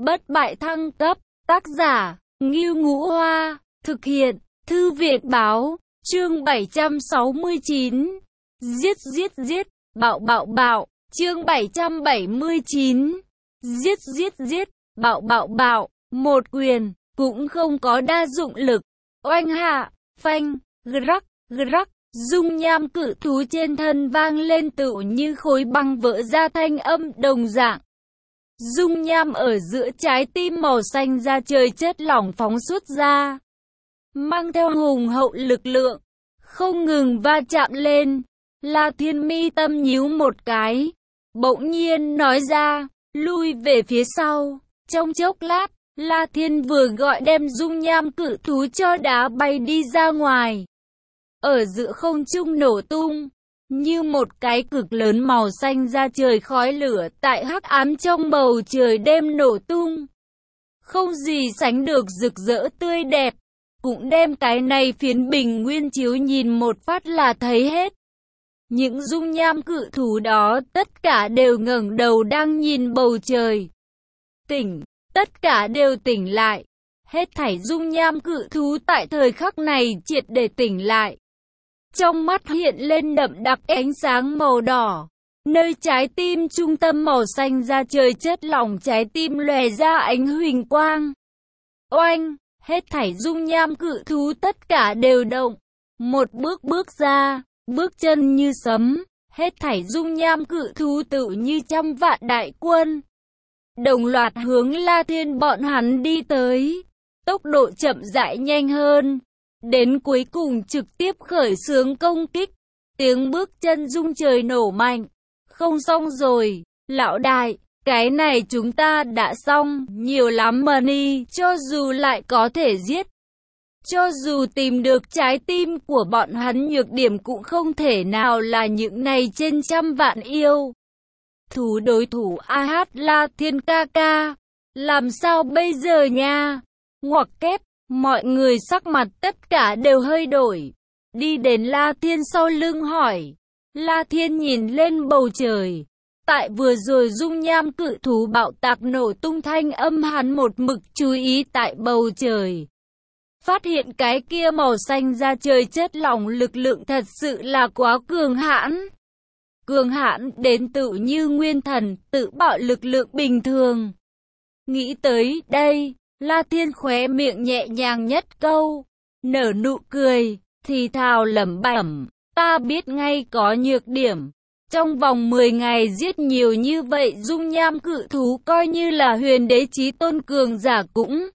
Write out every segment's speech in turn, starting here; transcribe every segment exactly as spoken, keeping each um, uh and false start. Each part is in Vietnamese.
Bất bại thăng cấp, tác giả, Ngưu Ngũ Hoa, thực hiện, Thư viện Báo, chương bảy trăm sáu mươi chín. Giết giết giết, bạo bạo bạo, chương bảy trăm bảy mươi chín. Giết giết giết, bạo bạo bạo, một quyền, cũng không có đa dụng lực. Oanh hạ, phanh, rắc, rắc, dung nham cự thú trên thân vang lên tựu như khối băng vỡ ra thanh âm đồng dạng. Dung nham ở giữa trái tim màu xanh da trời chất lỏng phóng xuất ra, mang theo hùng hậu lực lượng, không ngừng va chạm lên. La Thiên mi tâm nhíu một cái, bỗng nhiên nói ra, lui về phía sau. Trong chốc lát, La Thiên vừa gọi đem dung nham cự thú cho đá bay đi ra ngoài. Ở giữa không trung nổ tung, như một cái cực lớn màu xanh da trời khói lửa tại hắc ám trong bầu trời đêm nổ tung. Không gì sánh được rực rỡ tươi đẹp, cũng đem cái này phiến bình nguyên chiếu nhìn một phát là thấy hết. Những dung nham cự thú đó tất cả đều ngẩng đầu đang nhìn bầu trời. Tỉnh, tất cả đều tỉnh lại. Hết thảy dung nham cự thú tại thời khắc này triệt để tỉnh lại. Trong mắt hiện lên đậm đặc ánh sáng màu đỏ. Nơi trái tim trung tâm màu xanh da trời chất lỏng trái tim lòe ra ánh huỳnh quang. Oanh, hết thảy dung nham cự thú tất cả đều động. Một bước bước ra, bước chân như sấm. Hết thảy dung nham cự thú tự như trăm vạn đại quân, đồng loạt hướng La Thiên bọn hắn đi tới. Tốc độ chậm rãi nhanh hơn, đến cuối cùng trực tiếp khởi xướng công kích. Tiếng bước chân rung trời nổ mạnh. Không xong rồi, lão đại, cái này chúng ta đã xong, nhiều lắm money, cho dù lại có thể giết. Cho dù tìm được trái tim của bọn hắn nhược điểm cũng không thể nào là những này trên trăm vạn yêu thú đối thủ. A hát La Thiên ca ca, làm sao bây giờ nha? Ngoặc kép, mọi người sắc mặt tất cả đều hơi đổi. Đi đến La Thiên sau lưng hỏi. La Thiên nhìn lên bầu trời. Tại vừa rồi dung nham cự thú bạo tạc nổ tung thanh âm hắn một mực chú ý tại bầu trời. Phát hiện cái kia màu xanh da trời chất lỏng lực lượng thật sự là quá cường hãn. Cường hãn đến tự như nguyên thần, tự bạo lực lượng bình thường. Nghĩ tới đây, La Thiên khóe miệng nhẹ nhàng nhất câu, nở nụ cười, thì thào lẩm bẩm, ta biết ngay có nhược điểm. Trong vòng mười ngày giết nhiều như vậy dung nham cự thú coi như là huyền đế chí tôn cường giả cũng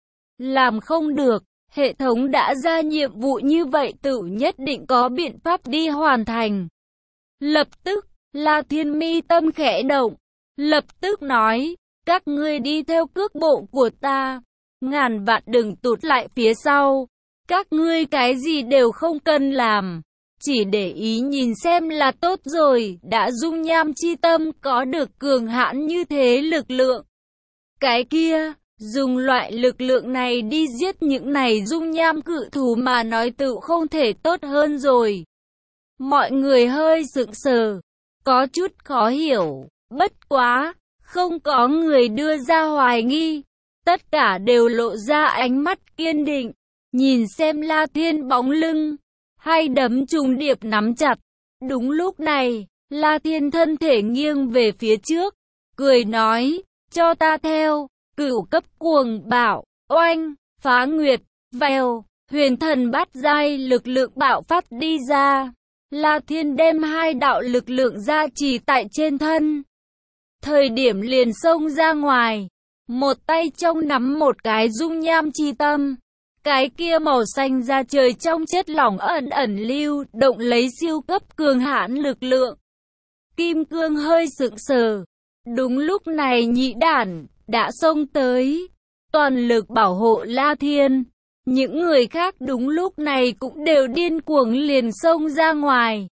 làm không được. Hệ thống đã ra nhiệm vụ như vậy tự nhất định có biện pháp đi hoàn thành. Lập tức, La Thiên mi tâm khẽ động, lập tức nói, các ngươi đi theo cước bộ của ta, ngàn vạn đừng tụt lại phía sau, các ngươi cái gì đều không cần làm, chỉ để ý nhìn xem là tốt rồi. Đã dung nham chi tâm có được cường hãn như thế lực lượng, cái kia dùng loại lực lượng này đi giết những này dung nham cự thú mà nói tự không thể tốt hơn rồi. Mọi người hơi sững sờ, có chút khó hiểu, bất quá, không có người đưa ra hoài nghi. Tất cả đều lộ ra ánh mắt kiên định, nhìn xem La Thiên bóng lưng, hai đấm trùng điệp nắm chặt. Đúng lúc này, La Thiên thân thể nghiêng về phía trước, cười nói, cho ta theo. Cửu cấp cuồng bạo, oanh, phá nguyệt, vèo, huyền thần bát giai lực lượng bạo phát đi ra. La Thiên đem hai đạo lực lượng gia trì tại trên thân. Thời điểm liền xông ra ngoài, một tay trong nắm một cái dung nham chi tâm. Cái kia màu xanh da trời trong chất lỏng ẩn ẩn lưu động lấy siêu cấp cường hãn lực lượng. Kim Cương hơi sững sờ. Đúng lúc này nhị đản đã xông tới, toàn lực bảo hộ La Thiên. Những người khác đúng lúc này cũng đều điên cuồng liền xông ra ngoài.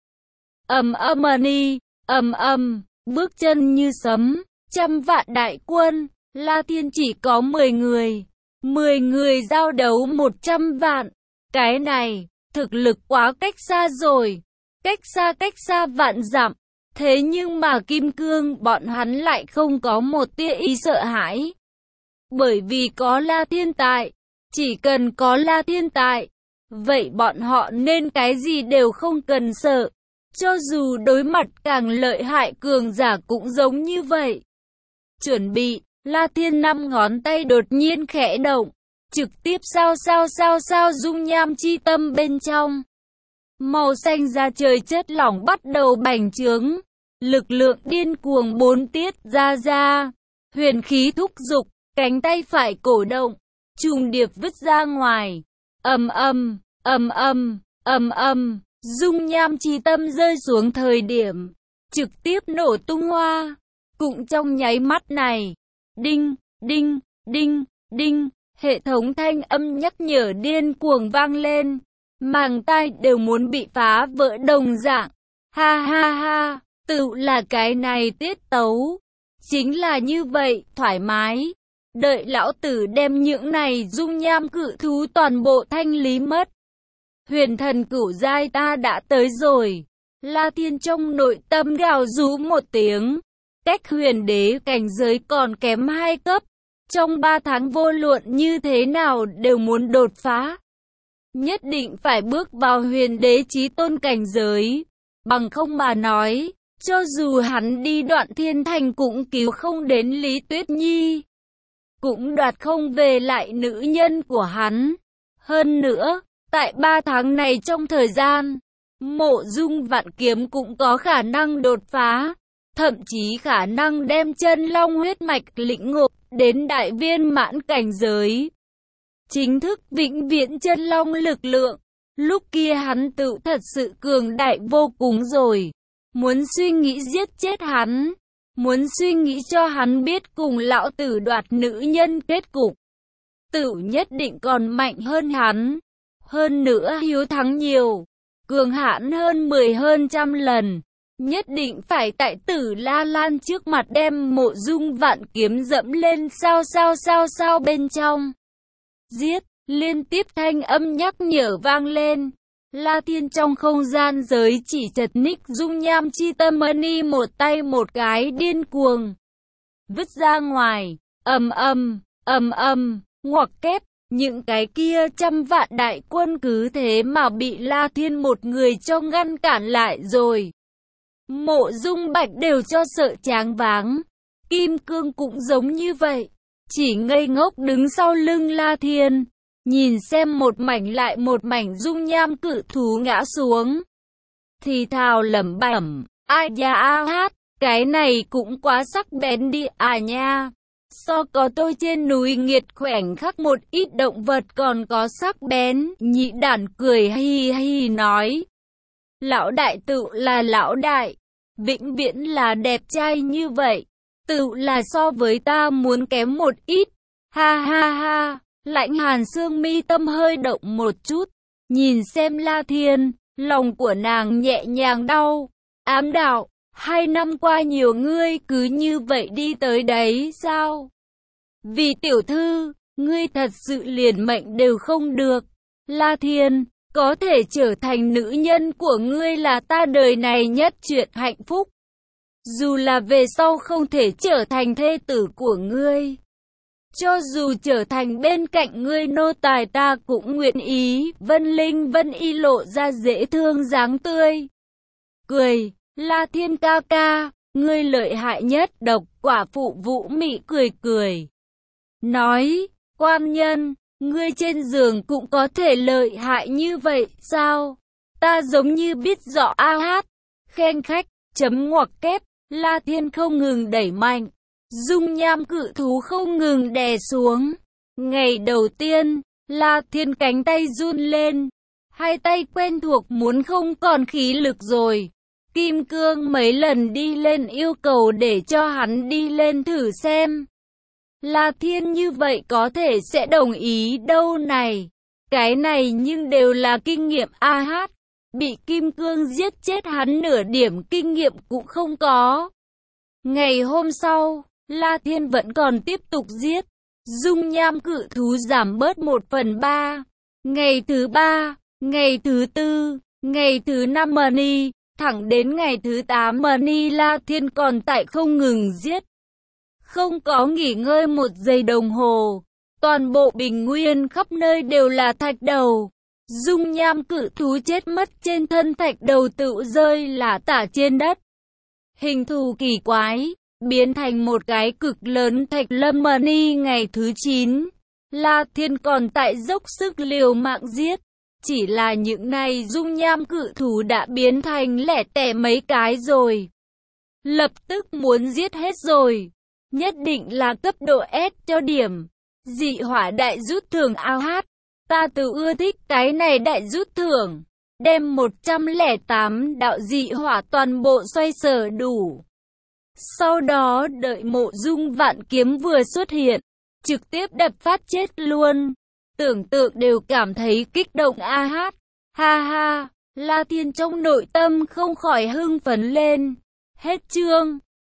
Ầm ầm ni, ầm ầm, bước chân như sấm, trăm vạn đại quân, La Thiên chỉ có mười người, mười người giao đấu một trăm vạn. Cái này, thực lực quá cách xa rồi, cách xa cách xa vạn dặm. Thế nhưng mà Kim Cương bọn hắn lại không có một tia ý sợ hãi. Bởi vì có La Thiên tại, chỉ cần có La Thiên tại, vậy bọn họ nên cái gì đều không cần sợ. Cho dù đối mặt càng lợi hại cường giả cũng giống như vậy. Chuẩn bị, La Thiên năm ngón tay đột nhiên khẽ động, trực tiếp sao sao sao sao dung nham chi tâm bên trong. Màu xanh da trời chất lỏng bắt đầu bành trướng, lực lượng điên cuồng bốn tiết ra ra, huyền khí thúc dục, cánh tay phải cổ động, trùng điệp vứt ra ngoài, ầm ầm, ầm ầm, ầm ầm, dung nham chi tâm rơi xuống thời điểm, trực tiếp nổ tung hoa. Cũng trong nháy mắt này, đinh, đinh, đinh, đinh, hệ thống thanh âm nhắc nhở điên cuồng vang lên, màng tai đều muốn bị phá vỡ đồng dạng. Ha ha ha, tự là cái này tiết tấu, chính là như vậy, thoải mái. Đợi lão tử đem những này dung nham cự thú toàn bộ thanh lý mất. Huyền thần cửu giai ta đã tới rồi. La Thiên trong nội tâm gào rú một tiếng. Cách huyền đế cảnh giới còn kém hai cấp. Trong ba tháng vô luận như thế nào đều muốn đột phá. Nhất định phải bước vào huyền đế chí tôn cảnh giới. Bằng không mà nói, cho dù hắn đi đoạn thiên thành cũng cứu không đến Lý Tuyết Nhi. Cũng đoạt không về lại nữ nhân của hắn. Hơn nữa, tại ba tháng này trong thời gian, Mộ Dung Vạn Kiếm cũng có khả năng đột phá, thậm chí khả năng đem chân long huyết mạch lĩnh ngộ đến đại viên mãn cảnh giới. Chính thức vĩnh viễn chân long lực lượng, lúc kia hắn tự thật sự cường đại vô cùng rồi. Muốn suy nghĩ giết chết hắn, muốn suy nghĩ cho hắn biết cùng lão tử đoạt nữ nhân kết cục, tự nhất định còn mạnh hơn hắn. Hơn nữa hiếu thắng nhiều, cường hãn hơn mười hơn trăm lần. Nhất định phải tại Tử La Lan trước mặt đem Mộ Dung Vạn Kiếm dẫm lên sao sao sao sao bên trong. Giết, liên tiếp thanh âm nhắc nhở vang lên. La Thiên trong không gian giới chỉ chật ních dung nham chi tâm mani một tay một cái điên cuồng vứt ra ngoài, ầm ầm, ầm ầm, ngoặc kép, những cái kia trăm vạn đại quân cứ thế mà bị La Thiên một người cho ngăn cản lại rồi. Mộ Dung Bạch đều cho sợ choáng váng, Kim Cương cũng giống như vậy, chỉ ngây ngốc đứng sau lưng La Thiên. Nhìn xem một mảnh lại một mảnh dung nham cự thú ngã xuống. Thì thào lẩm bẩm, ai da a hát, cái này cũng quá sắc bén đi à nha. So có tôi trên núi nghiệt khoảnh khắc một ít động vật còn có sắc bén. Nhị đản cười hi hi nói. Lão đại tự là lão đại, vĩnh viễn là đẹp trai như vậy. Tự là so với ta muốn kém một ít. Ha ha ha. Lãnh Hàn Sương mi tâm hơi động một chút, nhìn xem La Thiên, lòng của nàng nhẹ nhàng đau, ám đạo, hai năm qua nhiều ngươi cứ như vậy đi tới đấy sao? Vì tiểu thư, ngươi thật sự liền mệnh đều không được. La Thiên, có thể trở thành nữ nhân của ngươi là ta đời này nhất chuyện hạnh phúc. Dù là về sau không thể trở thành thê tử của ngươi. Cho dù trở thành bên cạnh ngươi nô tài ta cũng nguyện ý. Vân Linh Vân Y lộ ra dễ thương dáng tươi. Cười, La Thiên ca ca, ngươi lợi hại nhất. Độc quả phụ Vũ Mị cười cười. Nói, quan nhân, ngươi trên giường cũng có thể lợi hại như vậy sao? Ta giống như biết rõ a hát. Khen khách, chấm ngoặc kép, La Thiên không ngừng đẩy mạnh. Dung nham cự thú không ngừng đè xuống. Ngày đầu tiên, La Thiên cánh tay run lên. Hai tay quen thuộc muốn không còn khí lực rồi. Kim Cương mấy lần đi lên yêu cầu để cho hắn đi lên thử xem. La Thiên như vậy có thể sẽ đồng ý đâu này. Cái này nhưng đều là kinh nghiệm a hát. Bị Kim Cương giết chết hắn nửa điểm kinh nghiệm cũng không có. Ngày hôm sau, La Thiên vẫn còn tiếp tục giết. Dung nham cự thú giảm bớt một phần ba. Ngày thứ ba, ngày thứ tư, ngày thứ năm mani, thẳng đến ngày thứ tám mani La Thiên còn tại không ngừng giết. không có nghỉ ngơi một giây đồng hồ. Toàn bộ bình nguyên khắp nơi đều là thạch đầu. Dung nham cự thú chết mất trên thân thạch đầu tự rơi lả tả trên đất. Hình thù kỳ quái, biến thành một cái cực lớn thạch lâm mani. Ngày thứ chín, La Thiên còn tại dốc sức liều mạng giết. Chỉ là những này dung nham cự thú đã biến thành lẻ tẻ mấy cái rồi. Lập tức muốn giết hết rồi. Nhất định là cấp độ S cho điểm. Dị hỏa đại rút thưởng ao hát. Ta tự ưa thích cái này đại rút thưởng. Đem một trăm lẻ tám đạo dị hỏa toàn bộ xoay sở đủ. Sau đó đợi Mộ Dung vạn kiếm vừa xuất hiện, trực tiếp đập phát chết luôn. Tưởng tượng đều cảm thấy kích động a hát. Ha ha, La Thiên trong nội tâm không khỏi hưng phấn lên. Hết chương.